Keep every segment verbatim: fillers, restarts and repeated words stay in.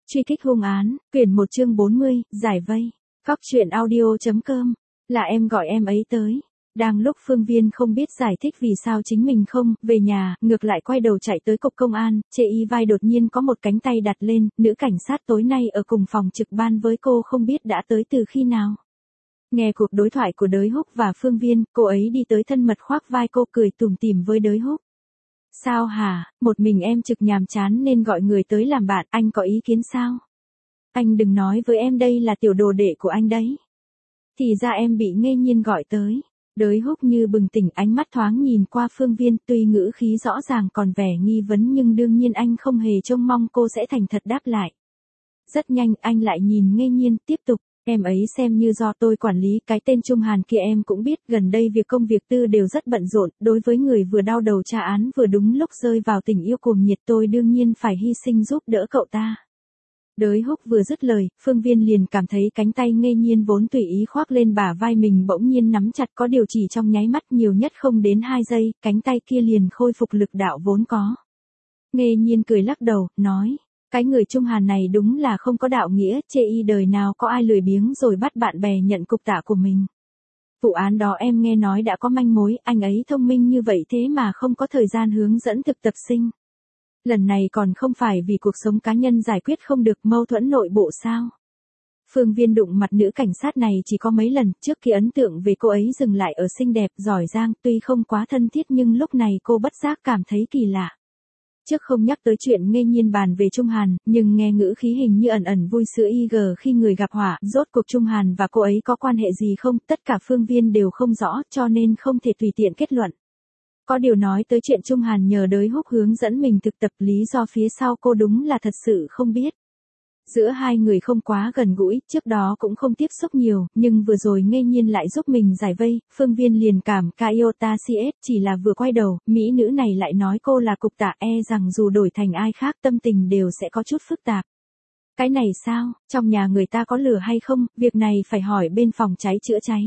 Truy kích hung án, quyển một chương bốn mươi, giải vây. Cóc truyện audio.com. Là em gọi em ấy tới. Đang lúc Phương Viên không biết giải thích vì sao chính mình không về nhà, ngược lại quay đầu chạy tới cục công an, chê y vai đột nhiên có một cánh tay đặt lên, nữ cảnh sát tối nay ở cùng phòng trực ban với cô không biết đã tới từ khi nào. Nghe cuộc đối thoại của Đới Húc và Phương Viên, cô ấy đi tới thân mật khoác vai cô cười tủm tỉm với Đới Húc. Sao hả, một mình em trực nhàm chán nên gọi người tới làm bạn, anh có ý kiến sao? Anh đừng nói với em đây là tiểu đồ đệ của anh đấy. Thì ra em bị Nghê Nhiên gọi tới. Đới Húc như bừng tỉnh, ánh mắt thoáng nhìn qua Phương Viên, tuy ngữ khí rõ ràng còn vẻ nghi vấn nhưng đương nhiên anh không hề trông mong cô sẽ thành thật đáp lại. Rất nhanh anh lại nhìn Nghê Nhiên tiếp tục. Em ấy xem như do tôi quản lý, cái tên Trung Hàn kia em cũng biết, gần đây việc công việc tư đều rất bận rộn, đối với người vừa đau đầu tra án vừa đúng lúc rơi vào tình yêu cuồng nhiệt tôi đương nhiên phải hy sinh giúp đỡ cậu ta. Đới Húc vừa dứt lời, Phương Viên liền cảm thấy cánh tay Nghê Nhiên vốn tùy ý khoác lên bả vai mình bỗng nhiên nắm chặt, có điều chỉ trong nháy mắt, nhiều nhất không đến hai giây, cánh tay kia liền khôi phục lực đạo vốn có. Nghê Nhiên cười lắc đầu, nói. Cái người Trung Hàn này đúng là không có đạo nghĩa, chê y đời nào có ai lười biếng rồi bắt bạn bè nhận cục tạ của mình. Vụ án đó em nghe nói đã có manh mối, anh ấy thông minh như vậy thế mà không có thời gian hướng dẫn thực tập sinh. Lần này còn không phải vì cuộc sống cá nhân giải quyết không được, mâu thuẫn nội bộ sao? Phương Viên đụng mặt nữ cảnh sát này chỉ có mấy lần, trước khi ấn tượng về cô ấy dừng lại ở xinh đẹp, giỏi giang, tuy không quá thân thiết nhưng lúc này cô bất giác cảm thấy kỳ lạ. Trước không nhắc tới chuyện Nghê Nhiên bàn về Trung Hàn, nhưng nghe ngữ khí hình như ẩn ẩn vui sữa y gờ khi người gặp họa, rốt cuộc Trung Hàn và cô ấy có quan hệ gì không, tất cả Phương Viên đều không rõ, cho nên không thể tùy tiện kết luận. Có điều nói tới chuyện Trung Hàn nhờ Đới Húc hướng dẫn mình thực tập, lý do phía sau cô đúng là thật sự không biết. Giữa hai người không quá gần gũi, trước đó cũng không tiếp xúc nhiều, nhưng vừa rồi Nghê Nhiên lại giúp mình giải vây, Phương Viên liền cảm Kaiota xê ét, chỉ là vừa quay đầu, mỹ nữ này lại nói cô là cục tạ, e rằng dù đổi thành ai khác tâm tình đều sẽ có chút phức tạp. Cái này sao, trong nhà người ta có lửa hay không, việc này phải hỏi bên phòng cháy chữa cháy.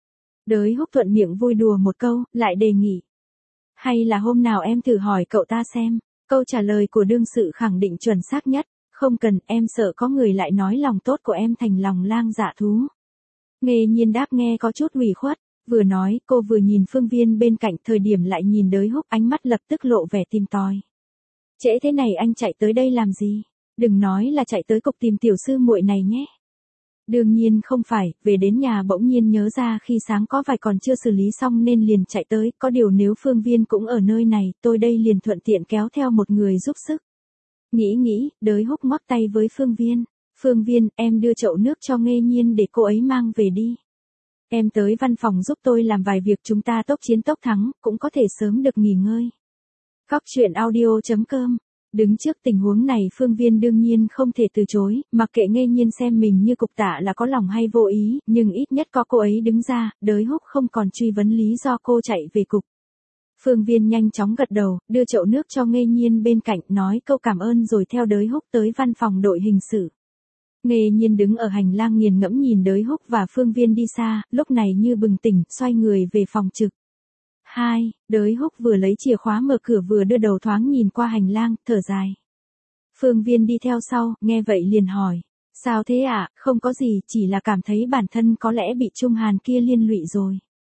Đới Húc thuận miệng vui đùa một câu, lại đề nghị. Hay là hôm nào em thử hỏi cậu ta xem, câu trả lời của đương sự khẳng định chuẩn xác nhất. Không cần, em sợ có người lại nói lòng tốt của em thành lòng lang dạ thú. Nghê Nhiên đáp nghe có chút ủy khuất, vừa nói cô vừa nhìn Phương Viên bên cạnh, thời điểm lại nhìn Đới Húc, ánh mắt lập tức lộ vẻ tìm tòi. Trễ thế này anh chạy tới đây làm gì? Đừng nói là chạy tới cục tìm tiểu sư muội này nhé. Đương nhiên không phải, về đến nhà bỗng nhiên nhớ ra khi sáng có vài còn chưa xử lý xong nên liền chạy tới, có điều nếu Phương Viên cũng ở nơi này, tôi đây liền thuận tiện kéo theo một người giúp sức. Nghĩ nghĩ, Đới Húc ngoắc tay với Phương Viên. Phương Viên, em đưa chậu nước cho Nghê Nhiên để cô ấy mang về đi. Em tới văn phòng giúp tôi làm vài việc, chúng ta tốc chiến tốc thắng, cũng có thể sớm được nghỉ ngơi. Cóc truyện audio.com. Đứng trước tình huống này Phương Viên đương nhiên không thể từ chối, mặc kệ Nghê Nhiên xem mình như cục tạ là có lòng hay vô ý, nhưng ít nhất có cô ấy đứng ra, Đới Húc không còn truy vấn lý do cô chạy về cục. Phương Viên nhanh chóng gật đầu, đưa chậu nước cho Nghê Nhiên bên cạnh, nói câu cảm ơn rồi theo Đới Húc tới văn phòng đội hình sự. Nghê Nhiên đứng ở hành lang nghiền ngẫm nhìn Đới Húc và Phương Viên đi xa, lúc này như bừng tỉnh, xoay người về phòng trực. Hai, Đới Húc vừa lấy chìa khóa mở cửa vừa đưa đầu thoáng nhìn qua hành lang, thở dài. Phương Viên đi theo sau, nghe vậy liền hỏi. Sao thế ạ, à? Không có gì, chỉ là cảm thấy bản thân có lẽ bị Trung Hàn kia liên lụy rồi.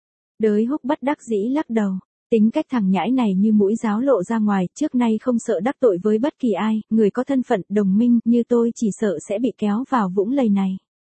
Đới Húc bất đắc dĩ lắc đầu. Tính cách thằng nhãi này như mũi giáo lộ ra ngoài, trước nay không sợ đắc tội với bất kỳ ai, người có thân phận, đồng minh như tôi chỉ sợ sẽ bị kéo vào vũng lầy này.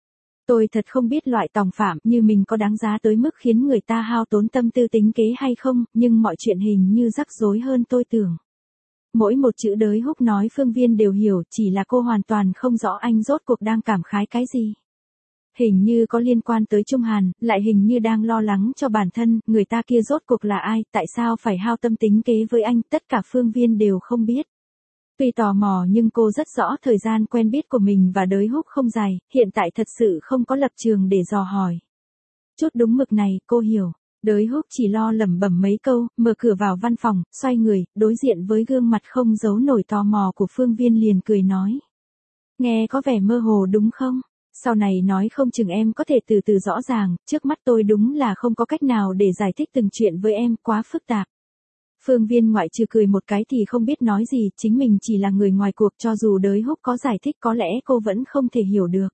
Tôi thật không biết loại tòng phạm như mình có đáng giá tới mức khiến người ta hao tốn tâm tư tính kế hay không, nhưng mọi chuyện hình như rắc rối hơn tôi tưởng. Mỗi một chữ Đới Húc nói Phương Viên đều hiểu, chỉ là cô hoàn toàn không rõ anh rốt cuộc đang cảm khái cái gì. Hình như có liên quan tới Trung Hàn, lại hình như đang lo lắng cho bản thân, người ta kia rốt cuộc là ai, tại sao phải hao tâm tính kế với anh, tất cả Phương Viên đều không biết. Tuy tò mò nhưng cô rất rõ thời gian quen biết của mình và Đới Húc không dài, hiện tại thật sự không có lập trường để dò hỏi. Chút đúng mực này, cô hiểu. Đới Húc chỉ lo lẩm bẩm mấy câu, mở cửa vào văn phòng, xoay người, đối diện với gương mặt không giấu nổi tò mò của Phương Viên liền cười nói. Nghe có vẻ mơ hồ đúng không? Sau này nói không chừng em có thể từ từ rõ ràng, trước mắt tôi đúng là không có cách nào để giải thích từng chuyện với em, quá phức tạp. Phương Viên ngoại trừ cười một cái thì không biết nói gì, chính mình chỉ là người ngoài cuộc, cho dù Đới Húc có giải thích có lẽ cô vẫn không thể hiểu được.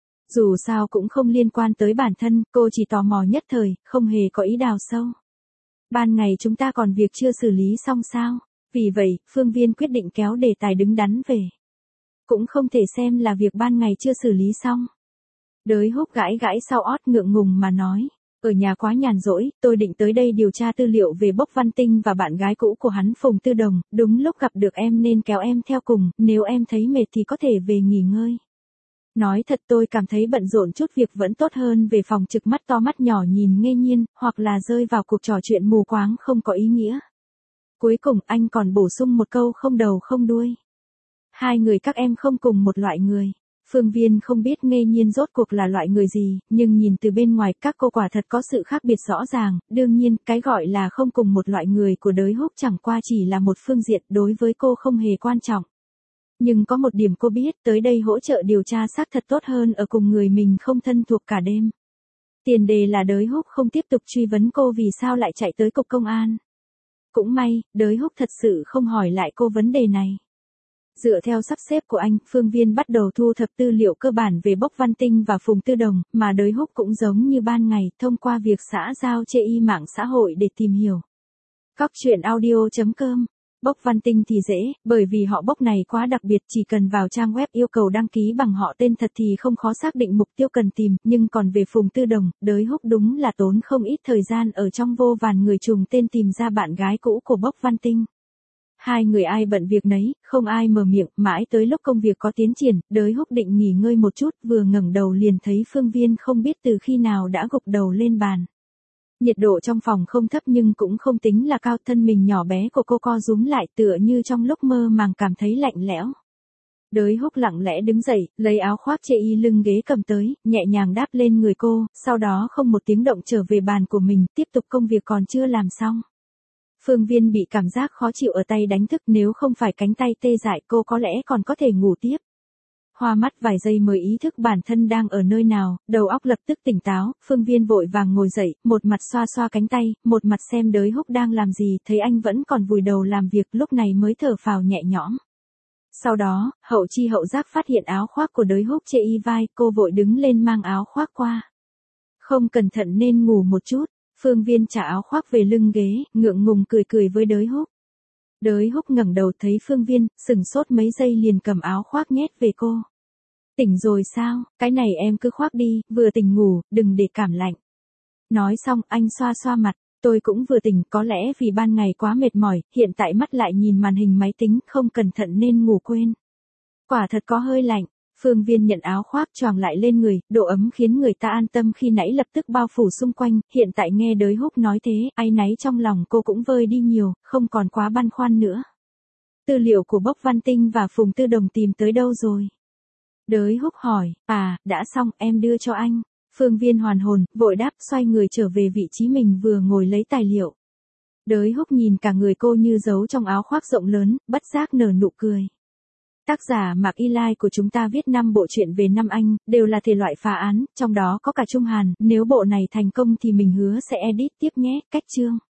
Dù sao cũng không liên quan tới bản thân, cô chỉ tò mò nhất thời, không hề có ý đào sâu. Ban ngày chúng ta còn việc chưa xử lý xong sao? Vì vậy, Phương Viên quyết định kéo đề tài đứng đắn về. Cũng không thể xem là việc ban ngày chưa xử lý xong. Đới Húc gãi gãi sau ót ngượng ngùng mà nói. Ở nhà quá nhàn rỗi, tôi định tới đây điều tra tư liệu về Bốc Văn Tinh và bạn gái cũ của hắn Phùng Tư Đồng, đúng lúc gặp được em nên kéo em theo cùng, nếu em thấy mệt thì có thể về nghỉ ngơi. Nói thật tôi cảm thấy bận rộn chút việc vẫn tốt hơn về phòng trực mắt to mắt nhỏ nhìn ngây nhiên, hoặc là rơi vào cuộc trò chuyện mù quáng không có ý nghĩa. Cuối cùng anh còn bổ sung một câu không đầu không đuôi. Hai người các em không cùng một loại người. Phương Viên không biết ngây nhiên rốt cuộc là loại người gì, nhưng nhìn từ bên ngoài các cô quả thật có sự khác biệt rõ ràng, đương nhiên cái gọi là không cùng một loại người của Đới Húc chẳng qua chỉ là một phương diện đối với cô không hề quan trọng. Nhưng có một điểm cô biết, tới đây hỗ trợ điều tra xác thật tốt hơn ở cùng người mình không thân thuộc cả đêm. Tiền đề là Đới Húc không tiếp tục truy vấn cô vì sao lại chạy tới cục công an. Cũng may, Đới Húc thật sự không hỏi lại cô vấn đề này. Dựa theo sắp xếp của anh, Phương Viên bắt đầu thu thập tư liệu cơ bản về Bốc Văn Tinh và Phùng Tư Đồng, mà Đới Húc cũng giống như ban ngày, thông qua việc xã giao chê y mạng xã hội để tìm hiểu. Cóc truyện audio chấm com. Bốc Văn Tinh thì dễ, bởi vì họ Bốc này quá đặc biệt, chỉ cần vào trang web yêu cầu đăng ký bằng họ tên thật thì không khó xác định mục tiêu cần tìm, nhưng còn về Phùng Tư Đồng, Đới Húc đúng là tốn không ít thời gian ở trong vô vàn người trùng tên tìm ra bạn gái cũ của Bốc Văn Tinh. Hai người ai bận việc nấy, không ai mở miệng, mãi tới lúc công việc có tiến triển, Đới Húc định nghỉ ngơi một chút, vừa ngẩng đầu liền thấy Phương Viên không biết từ khi nào đã gục đầu lên bàn. Nhiệt độ trong phòng không thấp nhưng cũng không tính là cao, thân mình nhỏ bé của cô co rúm lại tựa như trong lúc mơ màng cảm thấy lạnh lẽo. Đới Húc lặng lẽ đứng dậy, lấy áo khoác chê y lưng ghế cầm tới, nhẹ nhàng đáp lên người cô, sau đó không một tiếng động trở về bàn của mình, tiếp tục công việc còn chưa làm xong. Phương Viên bị cảm giác khó chịu ở tay đánh thức, nếu không phải cánh tay tê dại cô có lẽ còn có thể ngủ tiếp. Hoa mắt vài giây mới ý thức bản thân đang ở nơi nào, đầu óc lập tức tỉnh táo, Phương Viên vội vàng ngồi dậy, một mặt xoa xoa cánh tay, một mặt xem Đới Húc đang làm gì, thấy anh vẫn còn vùi đầu làm việc, lúc này mới thở phào nhẹ nhõm. Sau đó, hậu chi hậu giác phát hiện áo khoác của Đới Húc chê y vai, cô vội đứng lên mang áo khoác qua. Không cẩn thận nên ngủ một chút. Phương Viên trả áo khoác về lưng ghế, ngượng ngùng cười cười với Đới Húc. Đới Húc ngẩng đầu thấy Phương Viên, sừng sốt mấy giây liền cầm áo khoác nhét về cô. Tỉnh rồi sao, cái này em cứ khoác đi, vừa tỉnh ngủ, đừng để cảm lạnh. Nói xong anh xoa xoa mặt, tôi cũng vừa tỉnh, có lẽ vì ban ngày quá mệt mỏi, hiện tại mắt lại nhìn màn hình máy tính, không cẩn thận nên ngủ quên. Quả thật có hơi lạnh. Phương Viên nhận áo khoác choàng lại lên người, độ ấm khiến người ta an tâm khi nãy lập tức bao phủ xung quanh, hiện tại nghe Đới Húc nói thế, áy náy trong lòng cô cũng vơi đi nhiều, không còn quá băn khoăn nữa. Tư liệu của Bốc Văn Tinh và Phùng Tư Đồng tìm tới đâu rồi? Đới Húc hỏi, à, đã xong, em đưa cho anh. Phương Viên hoàn hồn, vội đáp, xoay người trở về vị trí mình vừa ngồi lấy tài liệu. Đới Húc nhìn cả người cô như giấu trong áo khoác rộng lớn, bất giác nở nụ cười. Tác giả Mạc Y Lai của chúng ta viết năm bộ truyện về năm anh, đều là thể loại phá án, trong đó có cả Trung Hàn, nếu bộ này thành công thì mình hứa sẽ edit tiếp nhé, cách chương.